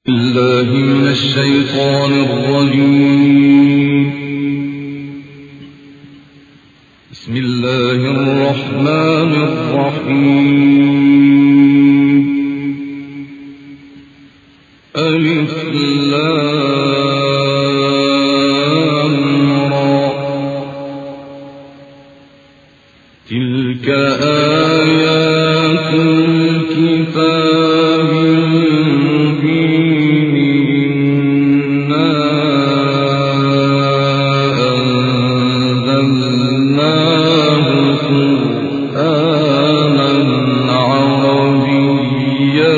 الله من الشيطان الرجيم. بسم الله الرحمن الرحيم. ألف لام را. تلك آيات الكتاب المبين. إنا أنزلناه قرآنا عربيا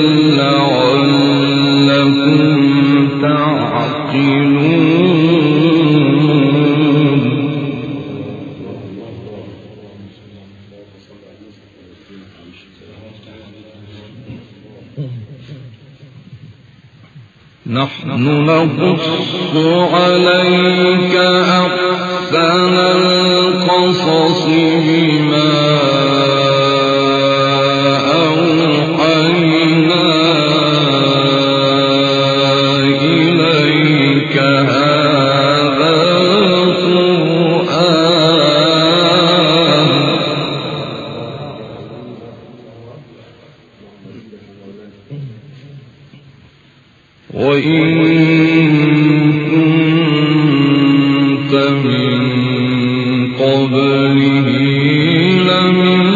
لعلكم تعقلون. نحن نقص عليك أحسن القصص بما أوحينا إليك هذا القرآن وإن كنت من قبله لمن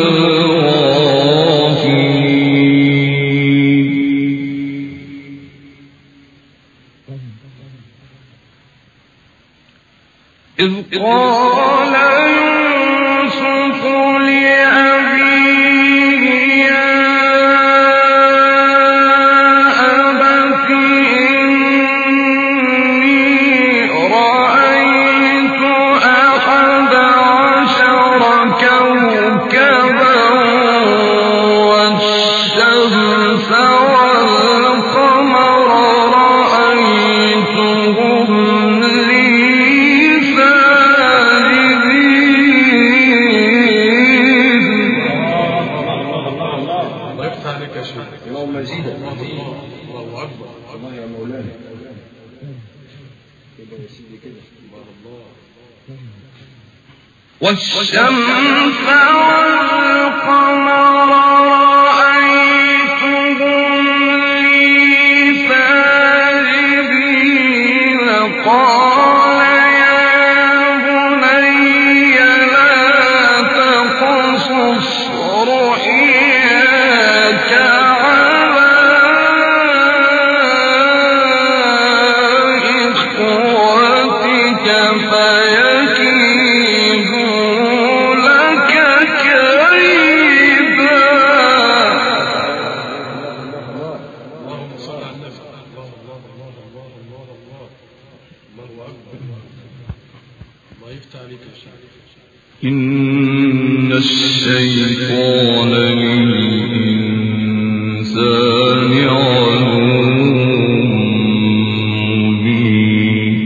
الغافلين. إذ قال يوسف لأبيه يا أبت إني رأيت 11 كوكبا والشمس والقمر رأيتهم لي ساجدين. الله يفتح عليك يا شيخ. اللهم زيد. الله أكبر. الله يا مولانا. كده يا سيدي كده. والشمس والقمر رأيتهم لي ساجدين. قال يا بني لا تقصص رؤياك على إخوتك فيكيدوا لك كيدا. اللهم صل على النبي. الله أكبر. الله يفتح عليك يا شيخ. إن الشيطان للإنسان عدو مبين.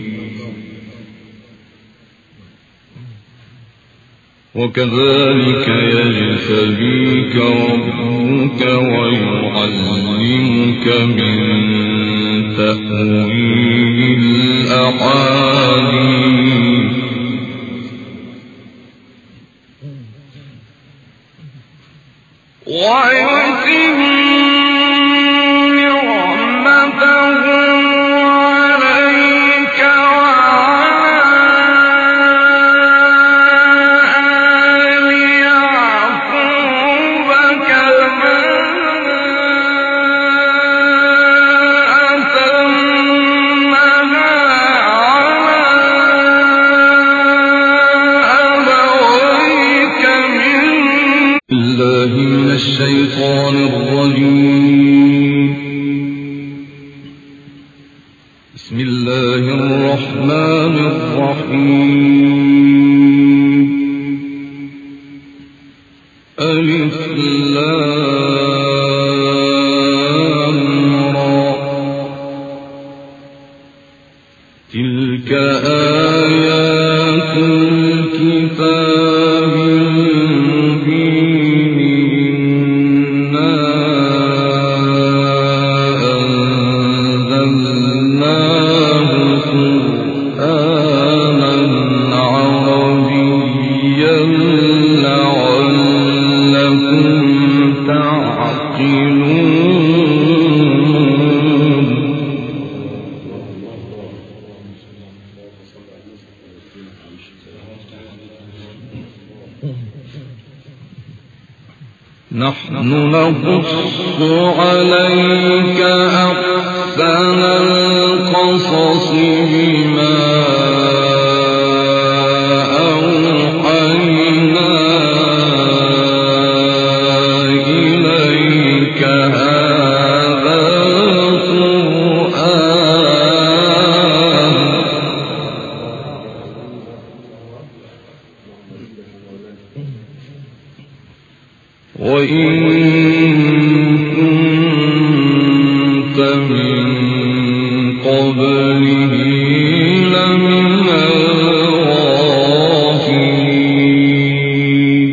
وكذلك يجتبيك ربك ويعلمك من تأويل الأحاديث ويتم نعمته عليك وعلى آل يعقوب كما أتمها على أبويك من الله من الشيطان الرجيم. بسم الله الرحمن الرحيم. ألف لام را. تلك آيات الكتاب المبين. إنا نقص عليك أحسن القصص بما أوحينا إليك هذا القرآن وإن كنت من قبله لمن الغافلين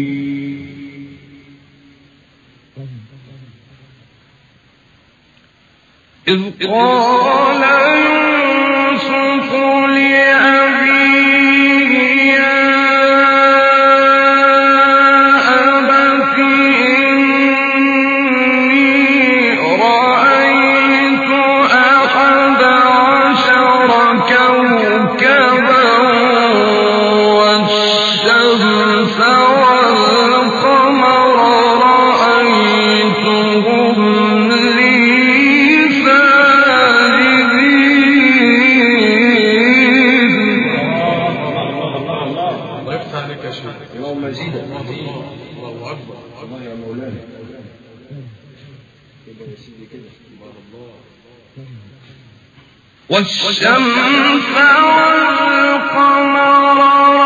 إذ قال يوسف لأبيه يا أبت إني رأيت 11 كوكبا والشمس والقمر رأيتهم لي ساجدين. الله يفتح عليك يا شيخ. اللهم زيدا. الله أكبر. الله يا مولانا كده يا سيدي كده. والشمس والقمر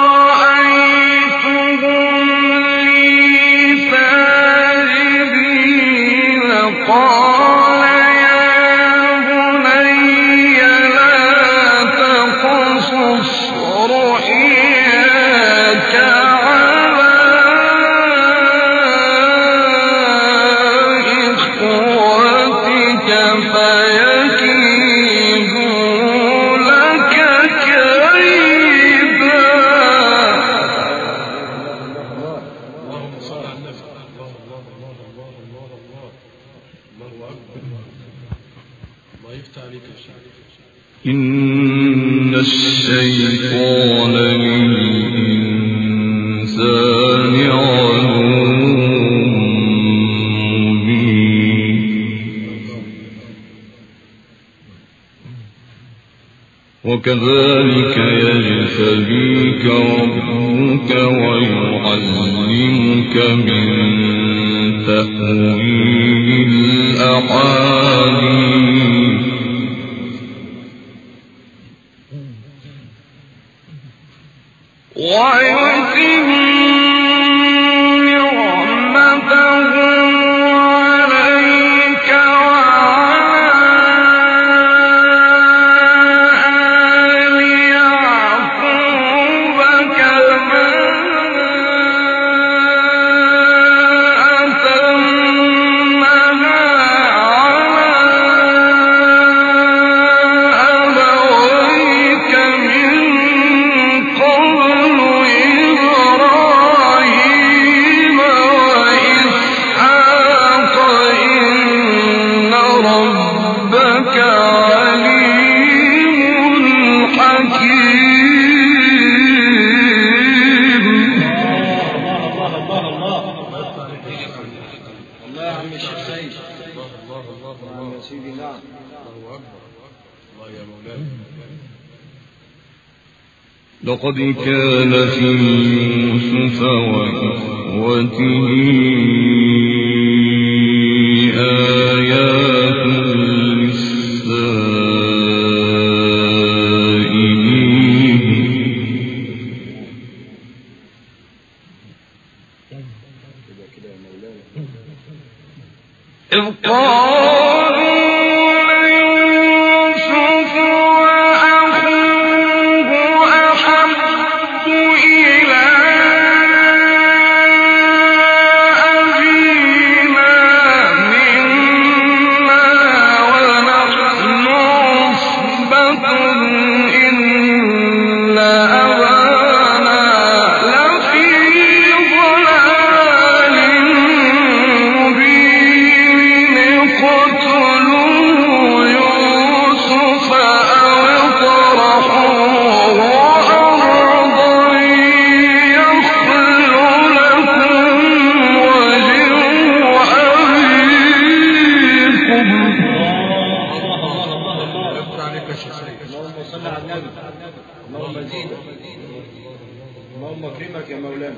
رأيتهم لي ساجدين. قال يا بني لا تقصص رؤياك على إخوتك فيكيدوا لك كيدا. اللهم صل على النبي. الله الله الله الله الله الله الله أكبر. الله يفتح عليك يا شيخ. إن الشيطان للإنسان عدو مبين وكذلك يجتبيك ربك ويعلمك من تأويل الأحاديث ويتم نعمته عليك وعلى آل يعقوب كما أتمها على أبويك من قبل إبراهيم وإسحاق إن ربك عليم حكيم. الله يا عم الشيخ سيد. الله الله الله نعم الله. يا سيدي نعم. الله أكبر. الله يا مولانا. لقد كان في يوسف وإخوته آيات للسائلين كده يا مولانا. إذ قالوا ليوسف وأخوه أحب إلى أبينا صل على النبي. اللهم زيدك، اللهم اكرمك يا مولانا.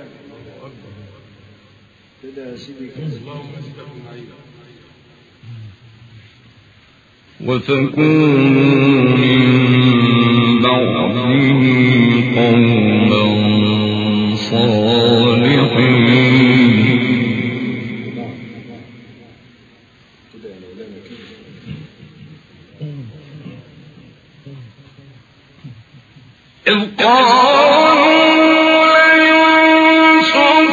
كده يا سيدي كده. اللهم زدك من عينك. وتكونوا من بعده قوما صالحين. كده يا مولانا كده. إذ قالوا ليوسف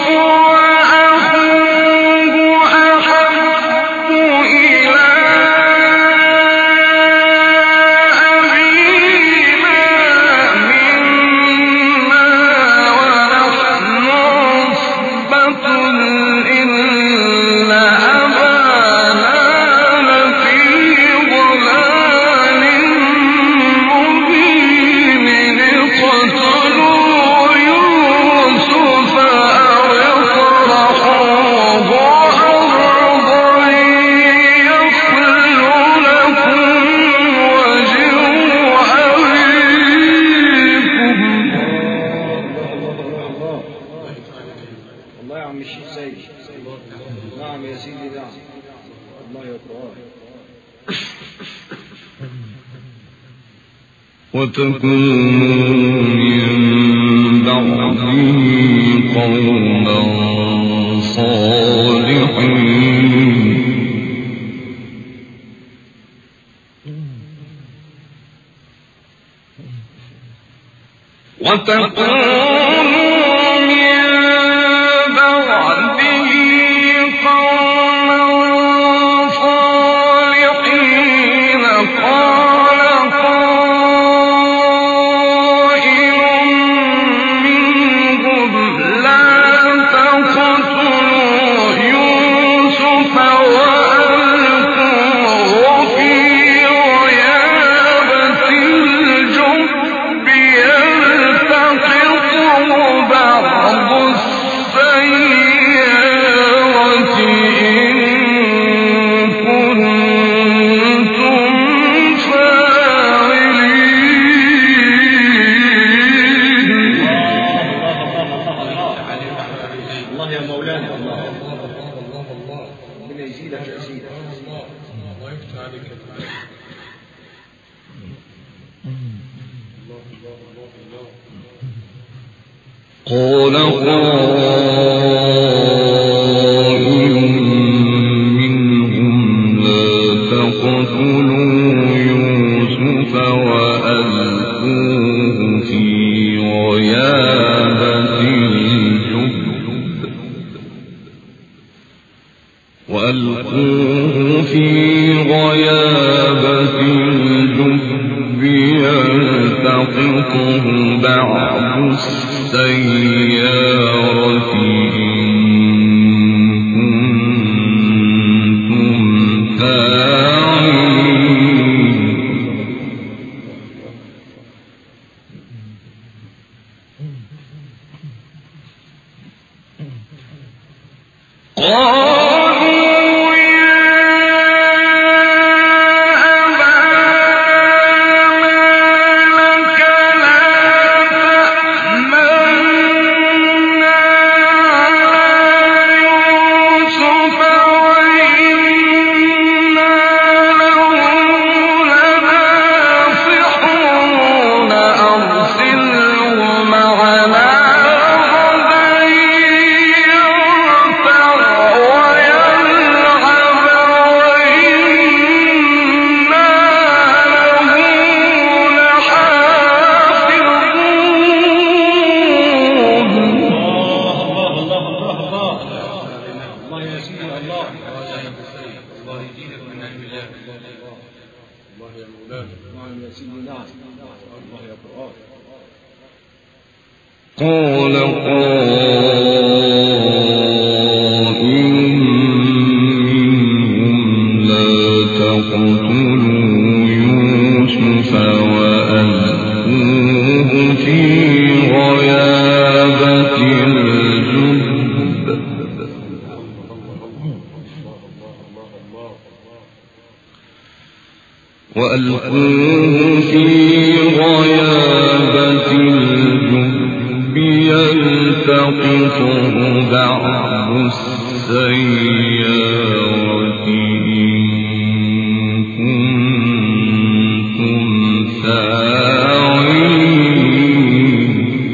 وأخوه أحب إلى أبينا منا ونحن عصبة إن أبانا لفي ضلال مبين. اقتلوا يوسف أو اطرحوه أرضا يخل لكم وجه أبيكم. الله يا عم الشيخ سيد. نعم يا سيدي نعم. الله يقرأه. وتكونوا من بعده قوما صالحين. وتكونوا من بعده قوما صالحين. قال قائل منهم لا تقتلوا يوسف وألقوه في غيابة الجب يلتقطه بعض السيارة إن كنتم فاعلين. الله يا مولانا. الله ربنا يزيدك يا سيدي. الله يفتح عليك يا فندم. الله الله الله الله. قال قائل منهم لا تقتلوا يوسف وألقوه في غيابة الجب يلتقطه بعض السيارة إن كنتم فاعلين. قال قائل منهم لا تقتلوا يوسف وألقوه في غيابة الجب وألقوه في غيابة الجب يلتقطه بعض السيارة إن كنتم فاعلين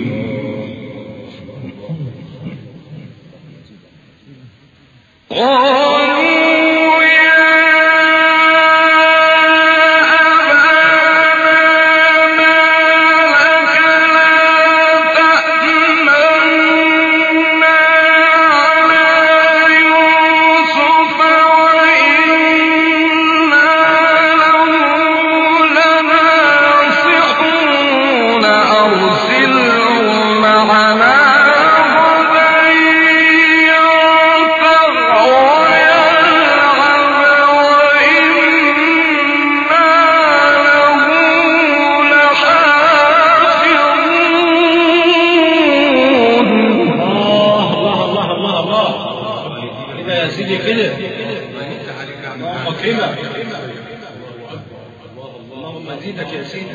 اللهم زيدك يا سيدي.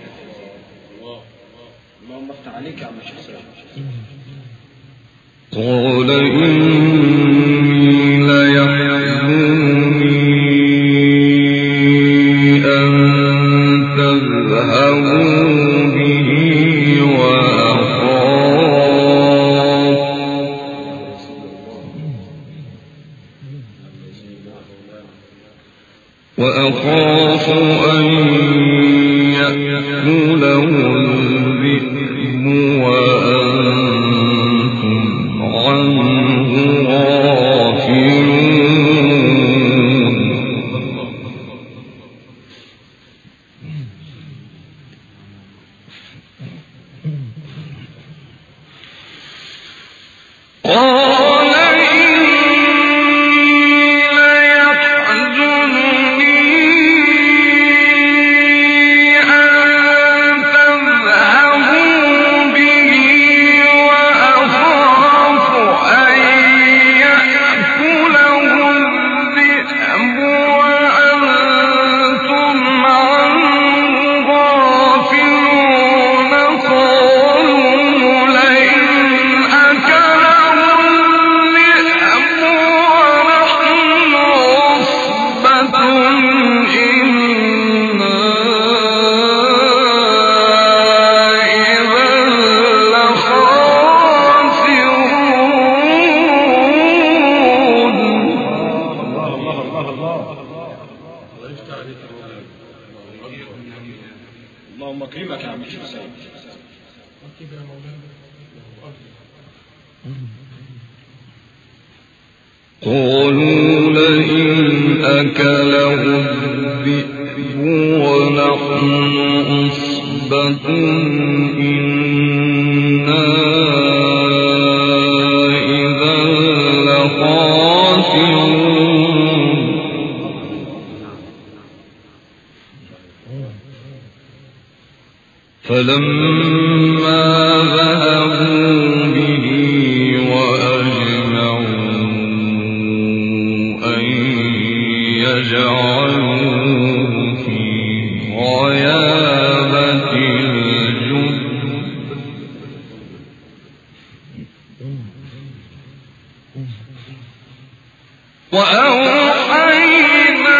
اللهم افتح عليك يا عم الشيخ سيد. قال إني ليحزنني أن تذهبوا به وأخاف أن يأكله الذئب وأنتم عنه غافلون. اللهم اكرمك يا عم الشيخ سيد. قالوا لئن أكله الذئب ونحن عصبة إنا إذا لخاسرون. فلما ذهبوا به وأجمعوا أن يجعلوه في غيابة الجب وأوحينا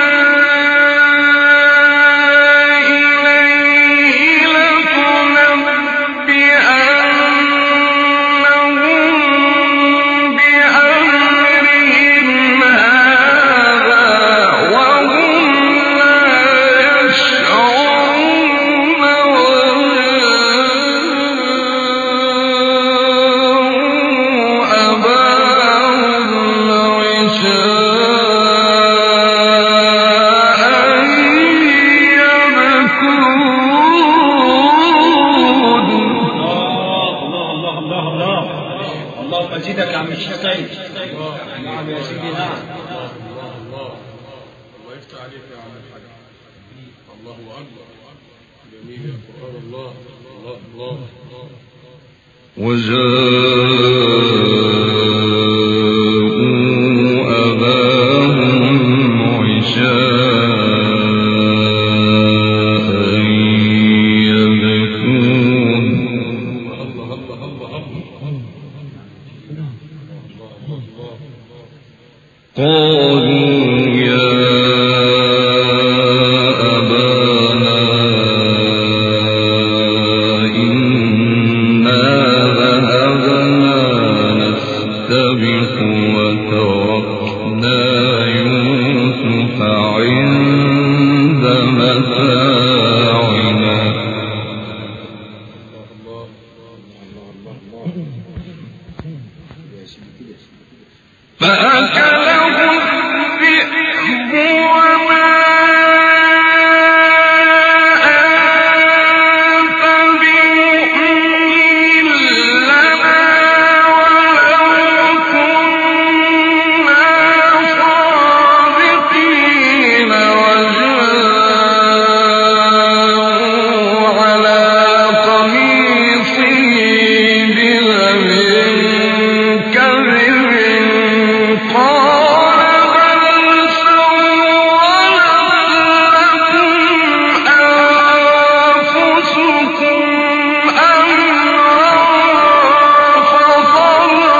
نعم يا سيدي. نعم. الله يفتح عليك يا عم الحاج. الله أكبر. جميل يا قرآن. الله. وجاءوا أباهم عشاء متاعنا فأكله الذئب وما أنت بمؤمن لنا ولو كنا صادقين وجاءوا على قميصه بدم كذب قال بل سولت لكم أنفسكم أمرا فصبر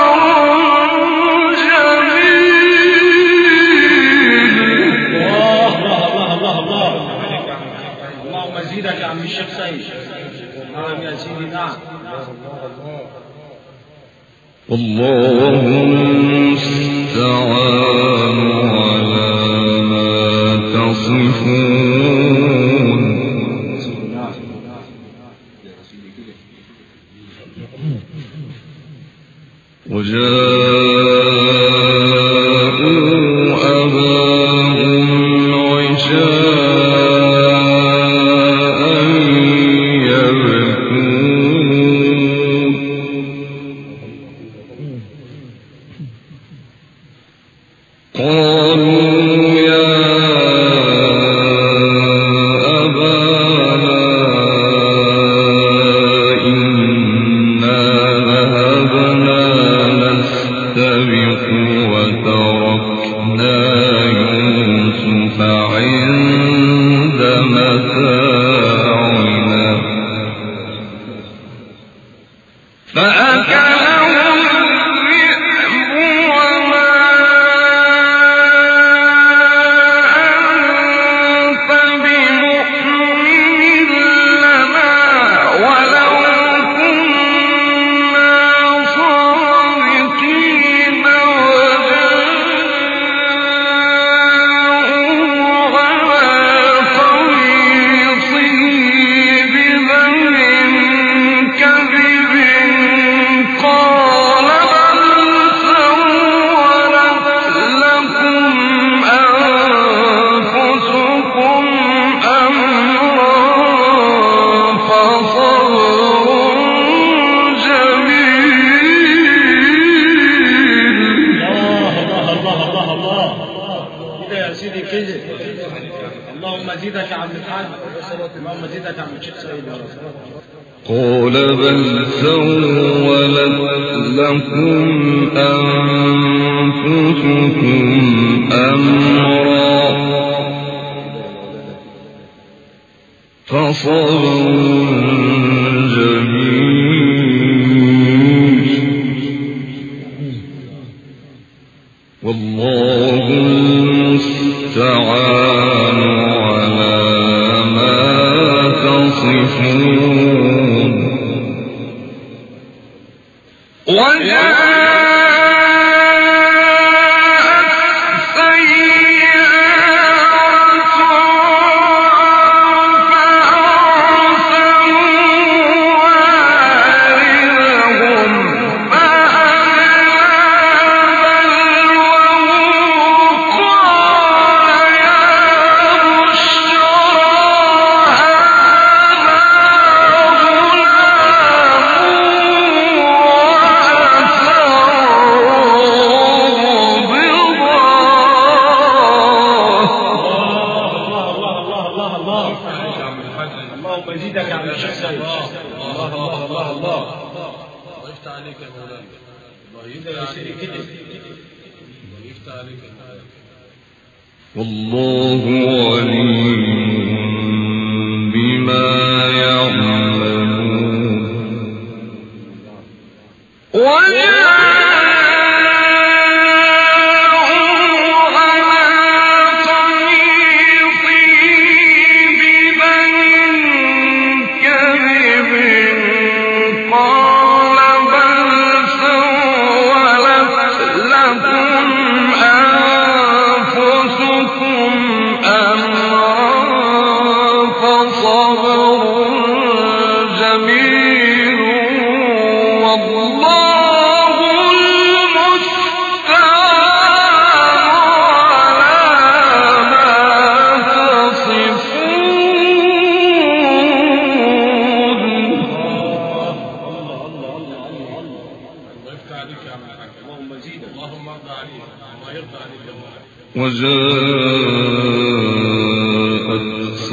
جميل. الله اللهم زيدك يا عم الشيخ سيد. نعم يا سيدي نعم. والله المستعان على ما تصفون. وجاءوا أباهم عشاء يبكون قالوا يا أبانا إنا ذهبنا نستبق وتركنا يوسف عند متاعنا فأكله الذئب وما أنت بمؤمن لنا ولو كنا صادقين وجاءوا على قميصه بدم كذب قال بل سولت لكم أنفسكم أمرا فصبر جميل. الله كده يا سيدي كده. اللهم زيدك يا عم الحاج. اللهم زيدك يا عم الشيخ سيد يا رب. قال بل سولت لكم أنفسكم أمرا فصبر جميل والله المستعان على ما تصفون. اللهم زيدك يا عم الشيخ سيد. الله الله الله الله. الله يفتح عليك يا مولانا. الله كده يا سيدي كده. الله يفتح عليك يا مولانا. والله عليم بما يعملون. أنفسكم أمرا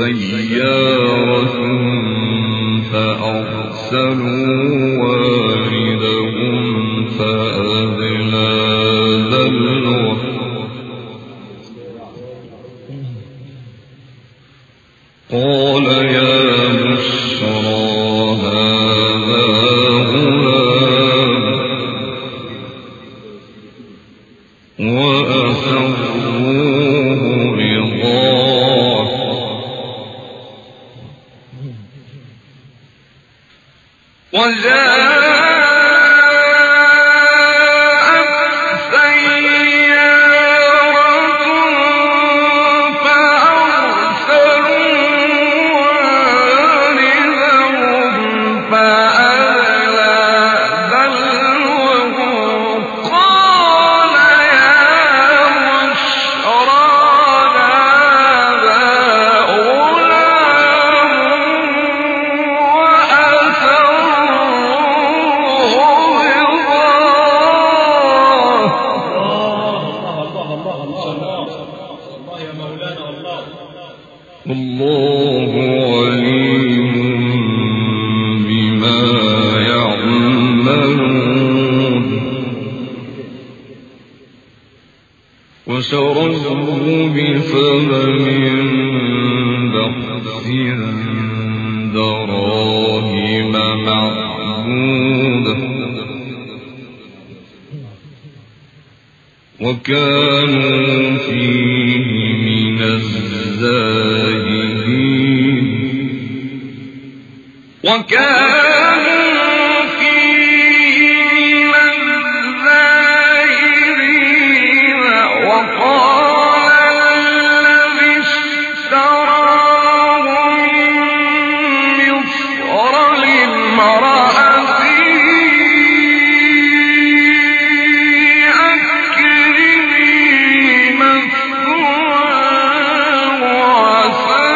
سيارة فأرسلوا واردهم فأدلى دلوه قال يا بشرى هذا غلام وأسروه بضاعة والله عليم بما يعملون وشروه بثمن بخس دراهم معدودة وكانوا فيه من الزاهدين وقال الذي اشتراه من مصر لامرأته أكرمي مثواه وعسى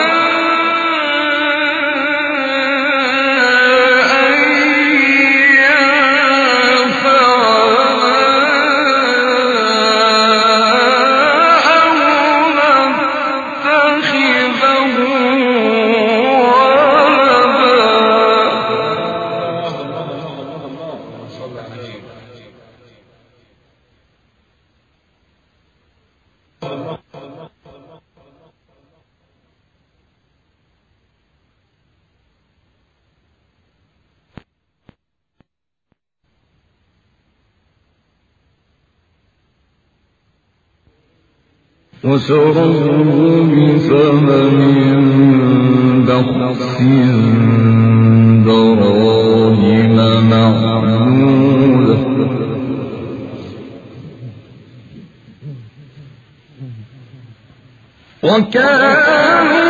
أن وشروه بثمن بخس دراهم معدودة وكانوا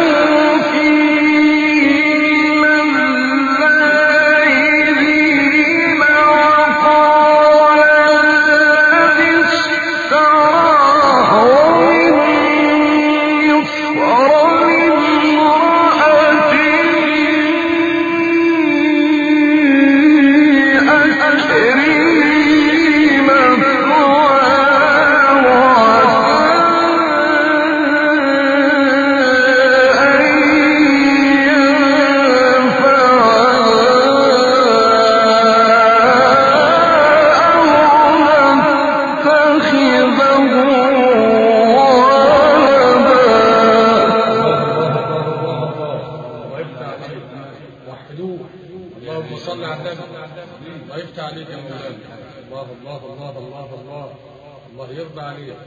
اللهم صل على النبي. الله يفتح عليك يا مولانا. الله الله الله الله الله الله يرضى عليك.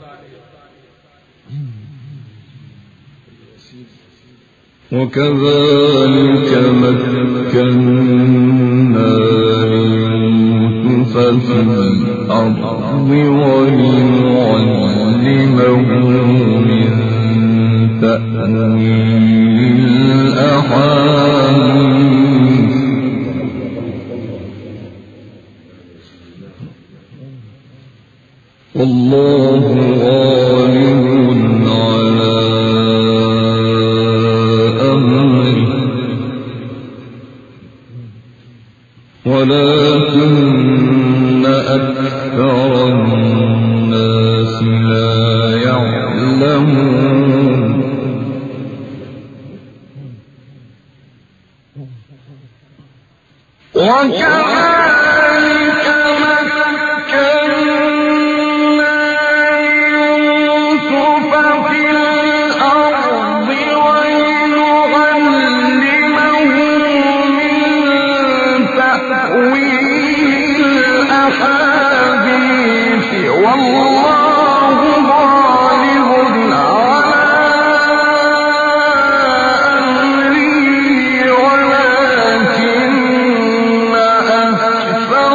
وكذلك مكنا ليوسف في الأرض ولنعلمه من تأويل الأحاديث والله غالب على أمره ولكن أكثر الناس لا يعلمون وكذلك مكنا يوسف في الأرض ونعلمه من تأويل الأحاديث والله غالب على أمره ولكن أكثر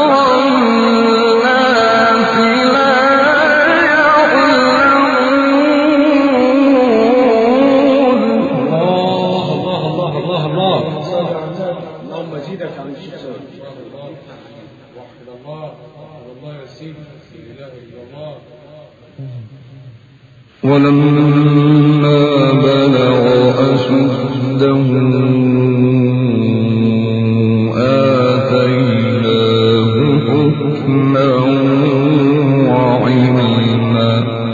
الناس لا يعلمون. الله اللهم زيدك عن الشيخ سيد. وحد الله والله يا سيدي لا اله الا الله. ولما بلغ أشده آتيناه حكما وعلما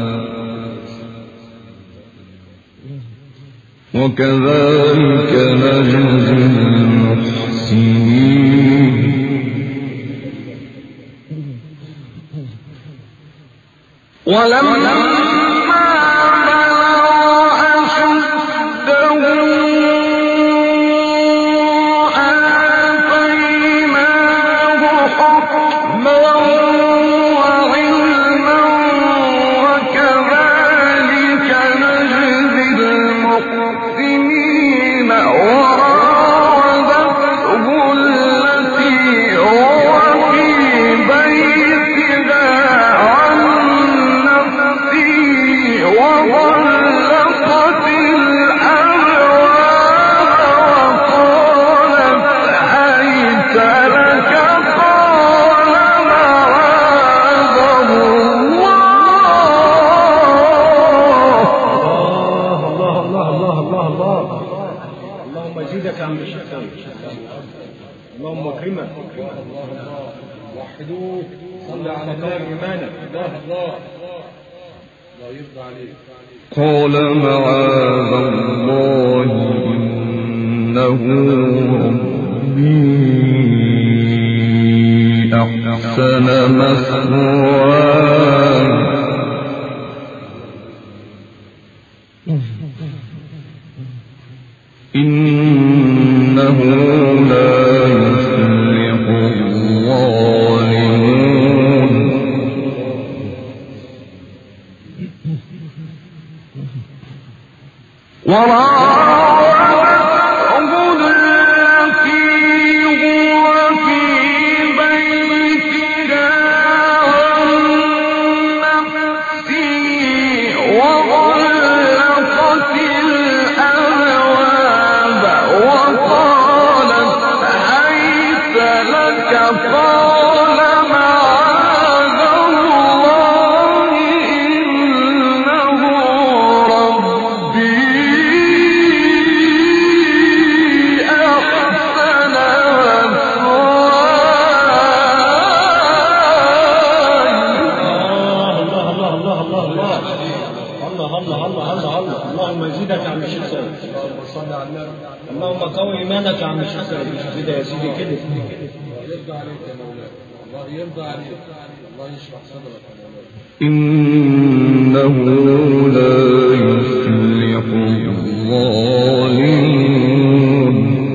وكذلك نجزي المحسنين. ولما اللهم اكرمك. وحدوه صل على إيمانك. الله يرضى عليك. قال معاذ الله إنه ربي أحسن مثواي إنه لا يفلح الظالمون. وراودته التي هو في بيتها عن نفسه وغلقت الأبواب وقالت هيت لك قال معاذ الله إنه ربي أحسن مثواي. اللهم زيدك عن الشيخ سيد. صل على النبي. اللهم قوي ايمانك عن الشيخ سيد. كده يا سيدي كده. يرضى عليك يا مولانا. الله يرضى عليك. الله يشرح صدرك يا مولانا. إنه لا يفلح الظالمون.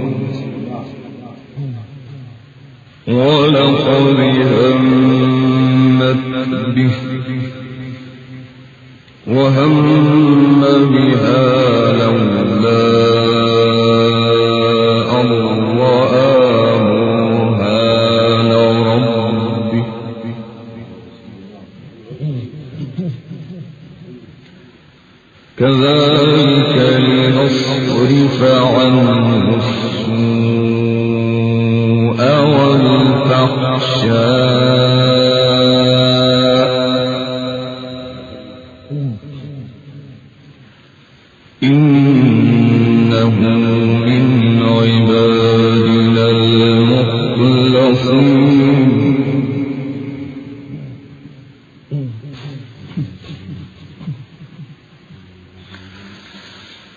ولقد همت به وهم بها لولا أن رأى برهان ربه كذلك لنصرف عنه السوء والفحشاء إنه من عبادنا المخلصين.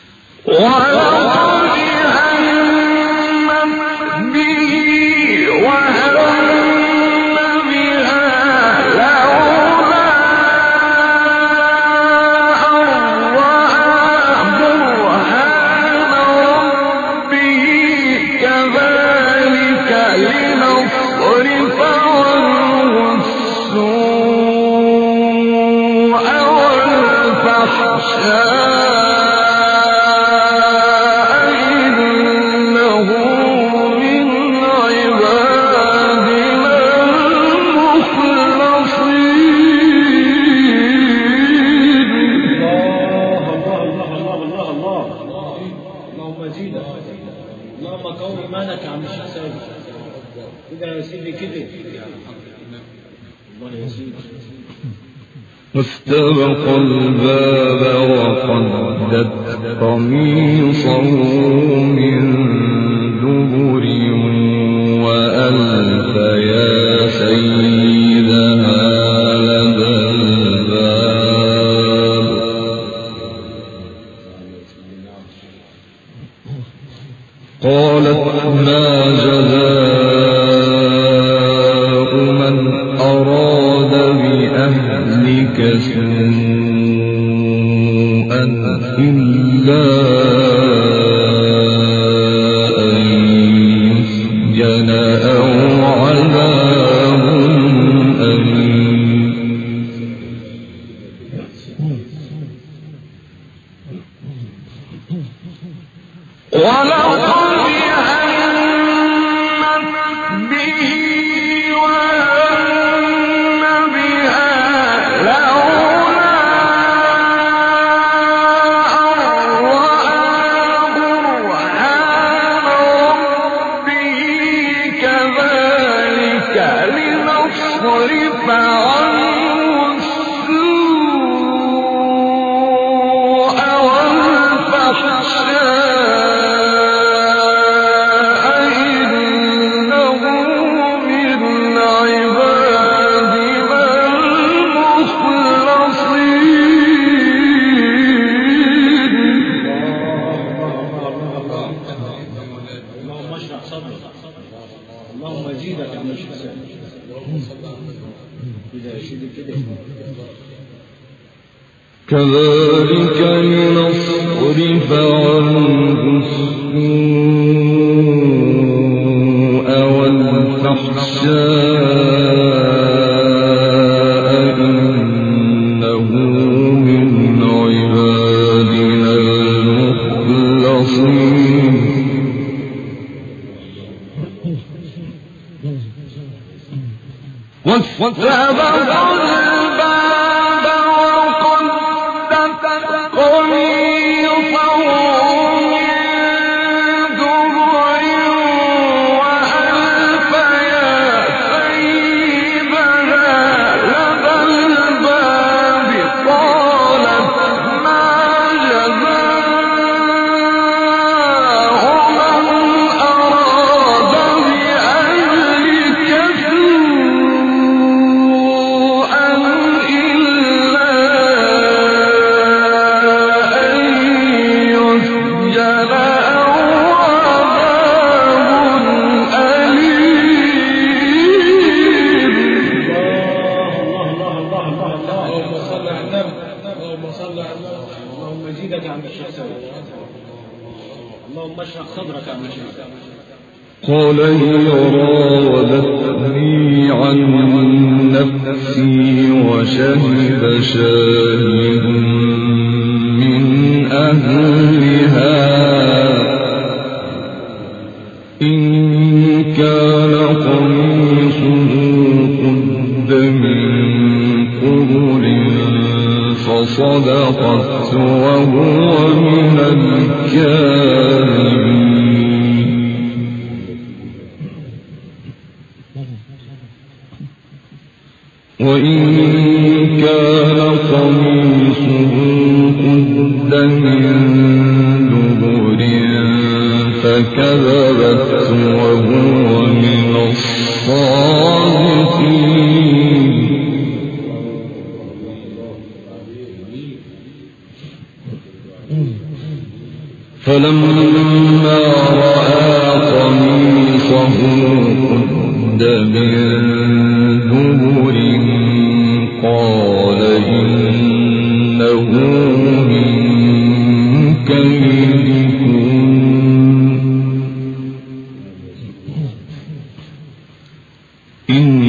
ولقد همت به زيدك، اللهم قوي ايمانك يا عم الشيخ سيد. كده يا سيدي كده. الله يا سيدي. واستبق الباب وقدت قميصه من دبر وألف يا سيدها لدى الباب. قالت ما جزاء من أراد بأهلك سوءا إلا أن يسجن أو عذاب أليم. ولقد همت به وهم بها لولا أن رأى برهان ربه كذلك لنصرف عنه السوء والفحشاء كذلك لنصرف عنه السوء والفحشاء إنه من عبادنا المخلصين. واستبقوا الباب وقدت قميصه من دبر وألف يا سيدها لدى الباب. قالت ما جزاء من أراد بأهلك سوءا إلا أن يسجن أو عذاب أليم. اللهم صل على النبي. اللهم صل على النبي. اللهم زيدك يا عم الشيخ سيد. اللهم اشرح صدرك يا عم الشيخ. قال هي راودتني عن نفسي وشهد شاهد من أهلها إن كان قميصه قد من قبل فصدقت وهو من الكاذبين. وإن كان قميصه قد من دبر فكذبت وهو من الصادقين. فلما رأى قميصه قد من دبر قال إنه من كيدكن إن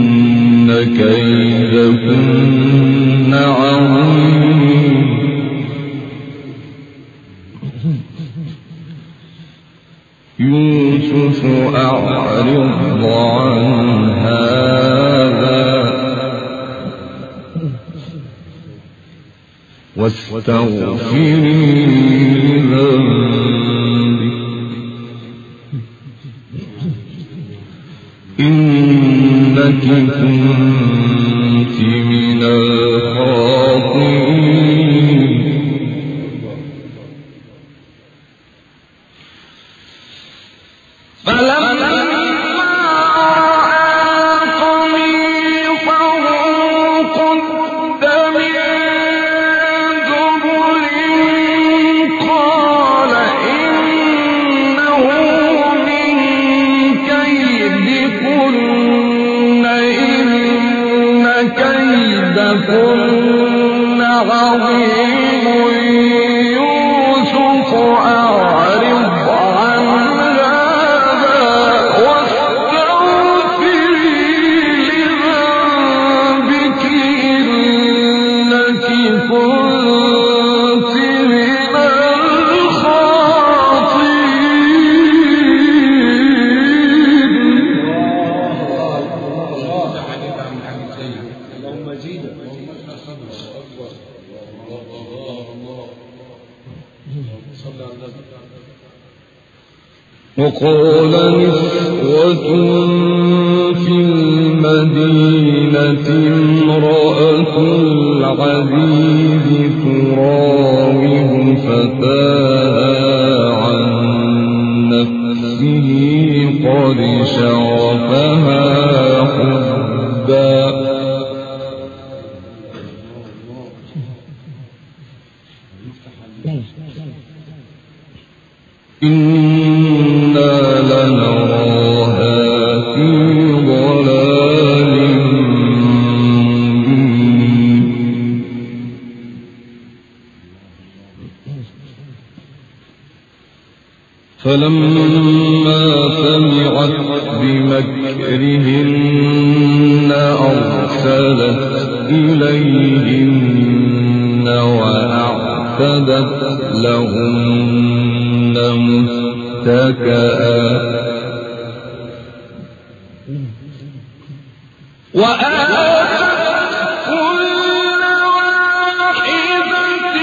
كيدكن عظيم. يوسف أعرض عن هذا واستغفري لذنبك كنت من الخاطئين كن عظيم يوسف أعرض عن هذا واستغفري لذنبك إنك كنت من وقال نسوة في المدينة امرأة العزيز تراود فتاها عن نفسه قد شغفها حبا إنا لنراها في ضلال فلما سمعت بمكرهن أرسلت إليهن وأعتدت لهن متكئا وآتت كل واحدة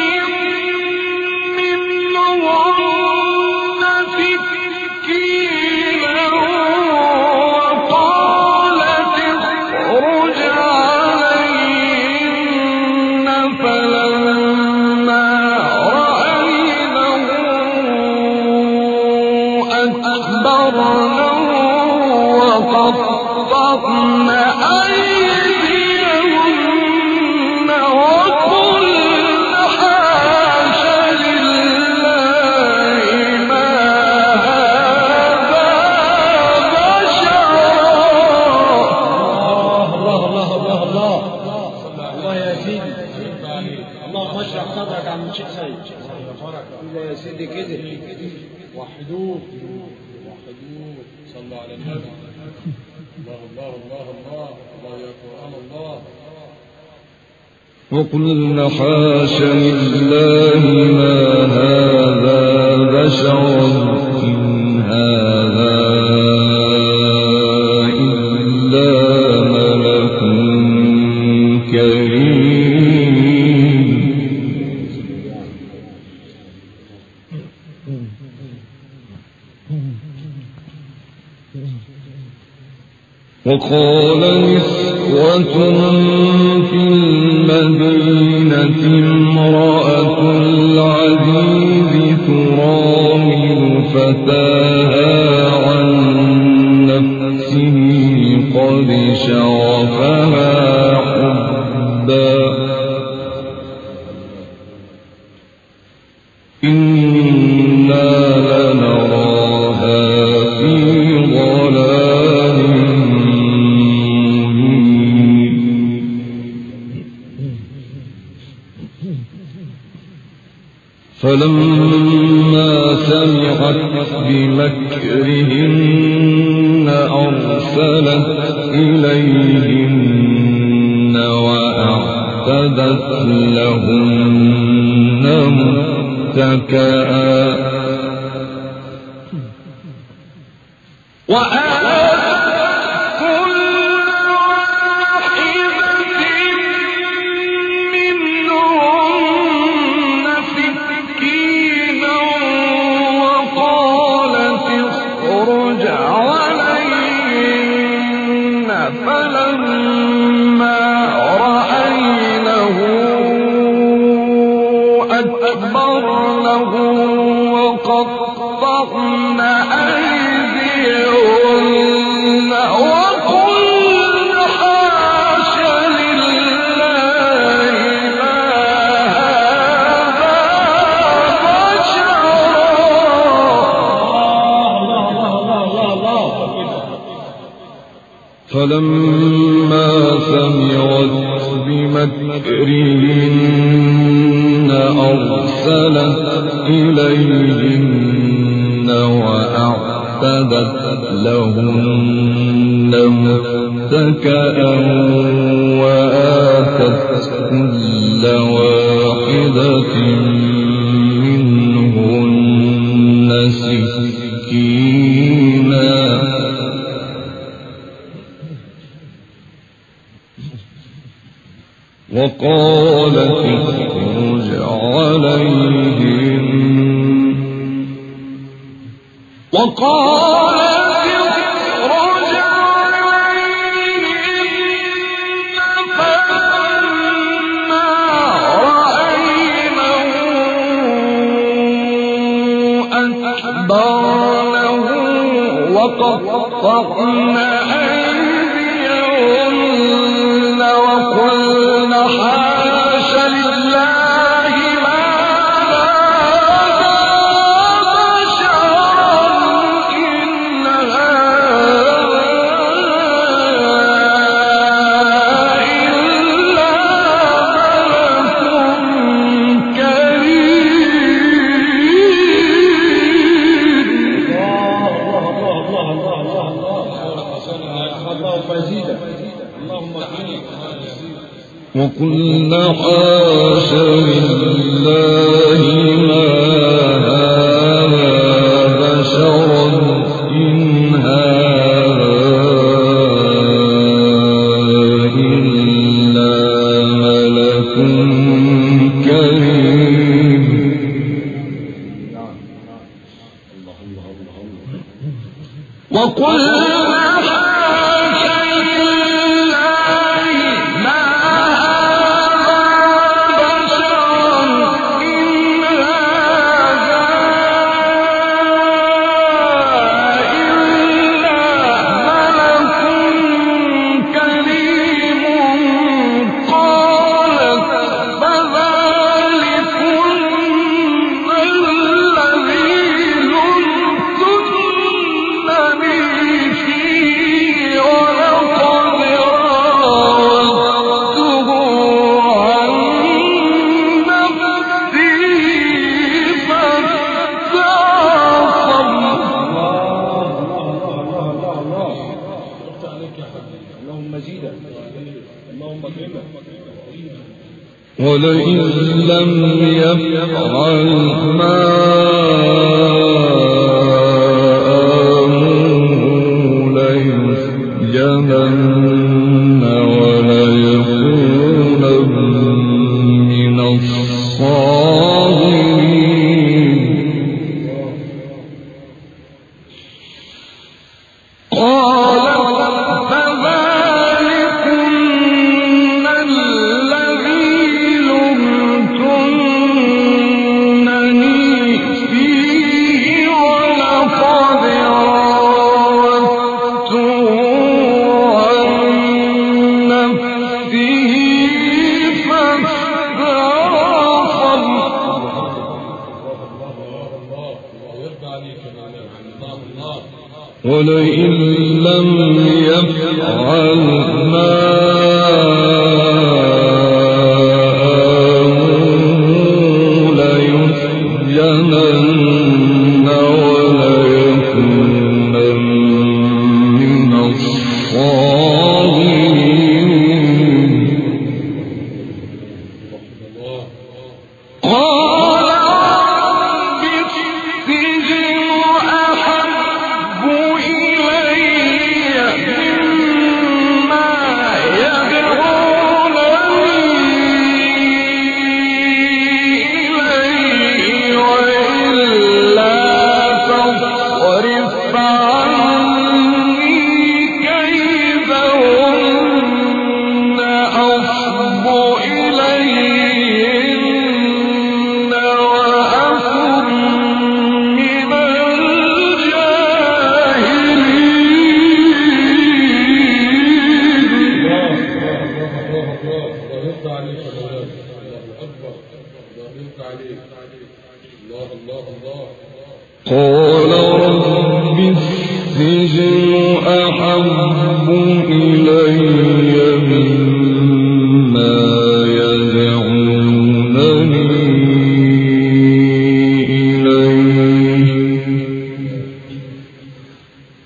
منهن سكينا وقالت اخرج عليهن فلما أكبرنه وقطعن أيديهن وقلن حاش لله ما هذا بشرا. الله يا سيدي اللهم اشرح صدرك عن شيخ سيد يا سيدي كده وحدوه صلوا على النبي. الله الله الله الله الله يا قرآن الله. وقلنا حاش لله ما هذا بشرا إن هذا إلا ملك كريم. وقال نسوة في المدينة امرأة العزيز تراود فتاها عن نفسه قد شغفها حبا إنا لنراها في ضلال فلما سمعت بمكرهن أرسلت إليهن وأعتدت لهن متكئا فلما أيديهن وقلن حاش لله ما هذا بشرا. فلما سمعت بمكرهن أرسلت إليهن وأعتدت لهن متكئا وآتت كل واحدة منهن سكينا وقالت اخرج عليهم فلما رأينه أكبرنه وقطعن أيديهن وقلن حاش لله ما هذا بشرا إن هذا إلا ملك كريم. اللهم زيدا اللهم اغفر. وقلنا حاش لله ما هذا بشرا إن هذا إلا ملك كريم. وقلنا ولئن لم يفعل ما آمره ليسجنن وليكونن من الصاغرين. ولئن لم يفعل ما آمره ليسجنن وليكونن من الصاغرين. قال رب السجن أحب إلي مما يدعونني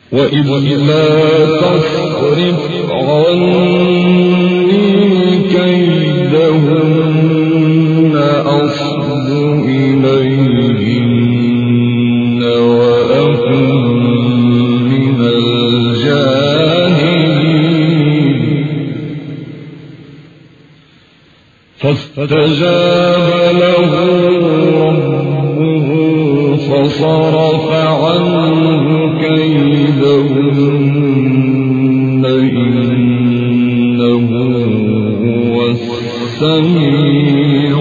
وإلا تصرف عني كيدهن أصب إليهن وأكن من الجاهلين فاستجاب له ربه فصرف عنه كيدهن إنه هو السميع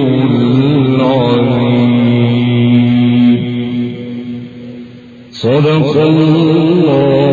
العليم. صدق الله